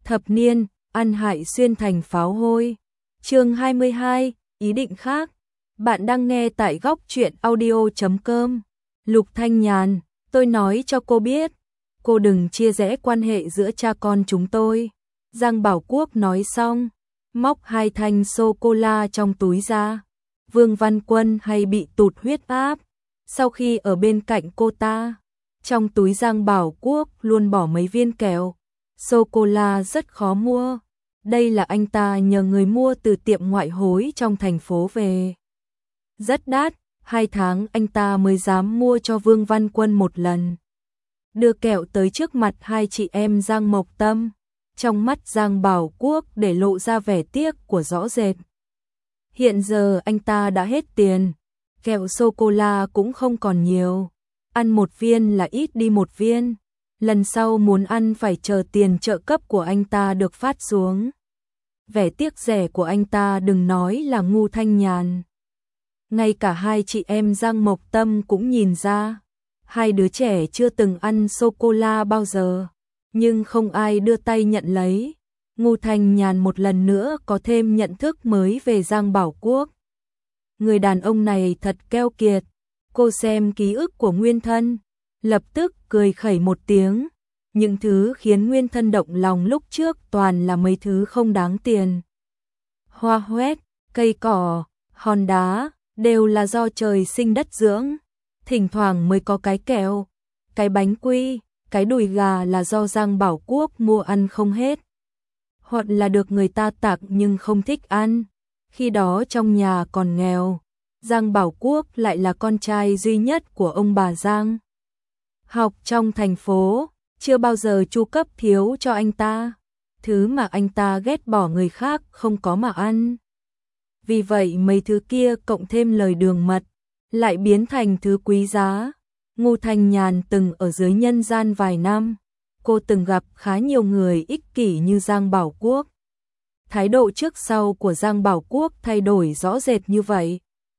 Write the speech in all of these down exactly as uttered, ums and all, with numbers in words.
Thập niên, ăn hại xuyên thành pháo hôi. Chương hai mươi hai, ý định khác. Bạn đang nghe tại góc truyện audio chấm com. Lục Thanh Nhàn, tôi nói cho cô biết, cô đừng chia rẽ quan hệ giữa cha con chúng tôi. Giang Bảo Quốc nói xong, móc hai thanh sô-cô-la trong túi ra. Vương Văn Quân hay bị tụt huyết áp, sau khi ở bên cạnh cô ta, trong túi Giang Bảo Quốc luôn bỏ mấy viên kẹo. Sô-cô-la rất khó mua. Đây là anh ta nhờ người mua từ tiệm ngoại hối trong thành phố về. Rất đắt, hai tháng anh ta mới dám mua cho Vương Văn Quân một lần. Đưa kẹo tới trước mặt hai chị em Giang Mộc Tâm. Trong mắt Giang Bảo Quốc để lộ ra vẻ tiếc của rõ rệt. Hiện giờ anh ta đã hết tiền, kẹo sô-cô-la cũng không còn nhiều. Ăn một viên là ít đi một viên. Lần sau muốn ăn phải chờ tiền trợ cấp của anh ta được phát xuống. Vẻ tiếc rẻ của anh ta đừng nói là ngu Thanh Nhàn. Ngay cả hai chị em Giang Mộc Tâm cũng nhìn ra. Hai đứa trẻ chưa từng ăn sô-cô-la bao giờ, nhưng không ai đưa tay nhận lấy. Ngu Thanh Nhàn một lần nữa có thêm nhận thức mới về Giang Bảo Quốc. Người đàn ông này thật keo kiệt. Cô xem ký ức của Nguyên Thân, lập tức cười khẩy một tiếng. Những thứ khiến Nguyên Thân động lòng lúc trước toàn là mấy thứ không đáng tiền. Hoa hoét, cây cỏ, hòn đá, đều là do trời sinh đất dưỡng. Thỉnh thoảng mới có cái kẹo, cái bánh quy, cái đùi gà là do Giang Bảo Quốc mua ăn không hết. Hoặc là được người ta tặng nhưng không thích ăn. Khi đó trong nhà còn nghèo, Giang Bảo Quốc lại là con trai duy nhất của ông bà Giang. Học trong thành phố, chưa bao giờ chu cấp thiếu cho anh ta. Thứ mà anh ta ghét bỏ người khác không có mà ăn. Vì vậy mấy thứ kia cộng thêm lời đường mật, lại biến thành thứ quý giá. Ngu Thanh Nhàn từng ở dưới nhân gian vài năm. Cô từng gặp khá nhiều người ích kỷ như Giang Bảo Quốc. Thái độ trước sau của Giang Bảo Quốc thay đổi rõ rệt như vậy.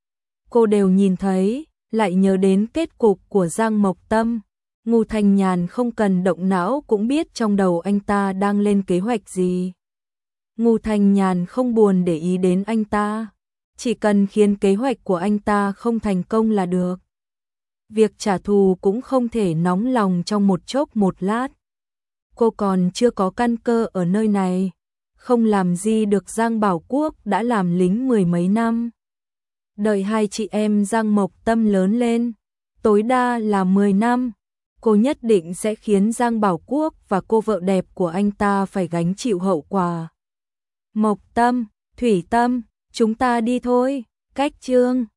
Cô đều nhìn thấy, lại nhớ đến kết cục của Giang Mộc Tâm. Ngu Thanh Nhàn không cần động não cũng biết trong đầu anh ta đang lên kế hoạch gì. Ngu Thanh Nhàn không buồn để ý đến anh ta, chỉ cần khiến kế hoạch của anh ta không thành công là được. Việc trả thù cũng không thể nóng lòng trong một chốc một lát. Cô còn chưa có căn cơ ở nơi này, không làm gì được Giang Bảo Quốc đã làm lính mười mấy năm. Đợi hai chị em Giang Mộc Tâm lớn lên, tối đa là mười năm, cô nhất định sẽ khiến Giang Bảo Quốc và cô vợ đẹp của anh ta phải gánh chịu hậu quả. Mộc Tâm, Thủy Tâm, chúng ta đi thôi, cách chương.